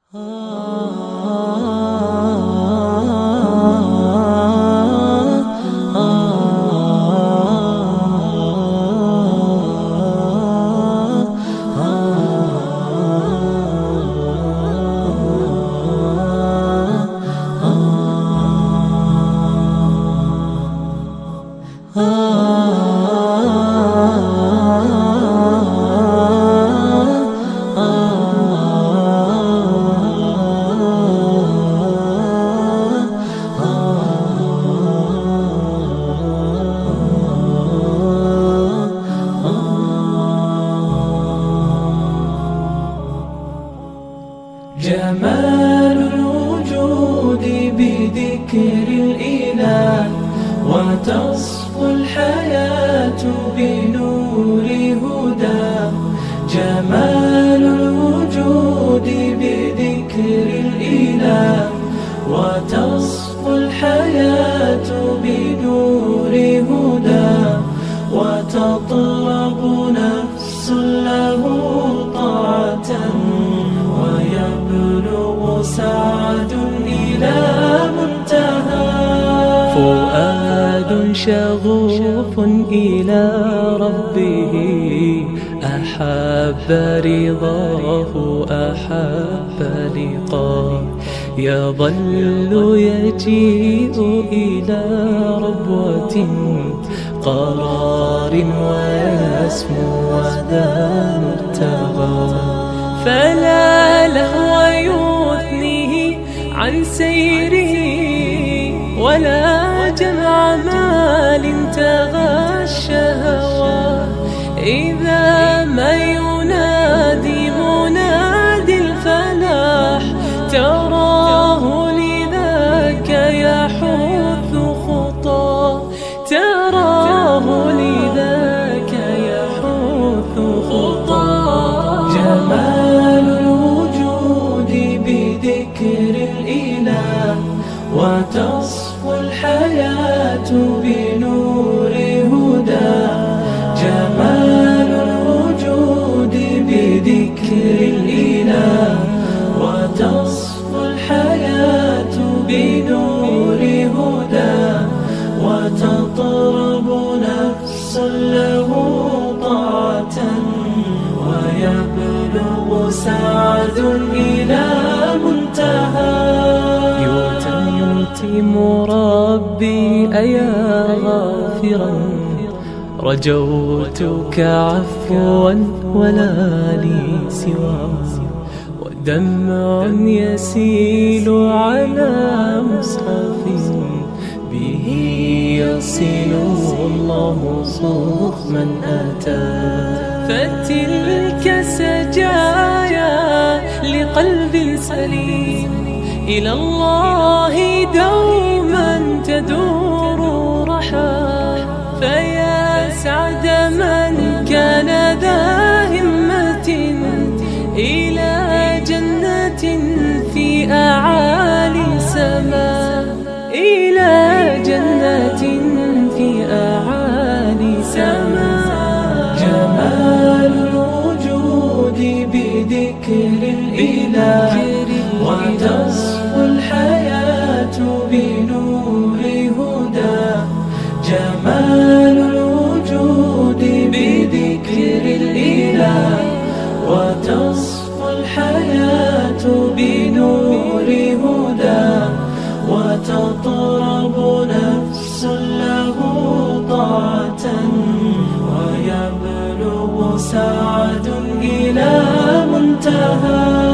جمال الوجود بذكر الإله، وتصفو الحياة بنور هدى. جمال الوجود بذكر الإله، وتصفو الحياة بنور هدى. وتطلب نفس له طاعة، ويبلغ سعد إلى منتهى. فؤاد شغوف إلى ربه، أحب رضاه أحب لقاه. يظل يجيء إلى ربوة قرار، ويسمو وذا مرتغى. فلا لهو يثنيه عن سيره، ولا جمع مال تغى الشهوى. إذا ما ينادي منادي الفلاح، تراه لذاك يحث خطاه. تراه لذاك يحث خطاه. جمال الوجود بذكر الإله، وتصفو الحياة بنور هدى. جمال الوجود بذكر الإله، وتصفو الحياة بنور هدى. وتطرب نفس له طاعة، ويبلغ سعد إلى منتهى. يتم ربي أيا غافرا، رجوتك عفوا ولا لي سوى. ودمع يسيل على مصحف، به يصل الله صوخ من أتى. فتلك سجايا لقلب سليم، إلى الله دوما تدور رحى. فيا سعد من كان ذا همة، إلى جنة في أعالي سماء. إلى جنة في أعالي سماء. جمال الوجود بذكر الإله، وتصفو الحياة بنور هدى. جمال الوجود بذكر الإله، وتصفو الحياة بنور هدى. وتطرب نفس له طاعة، ويبلغ سعد إلى منتهى.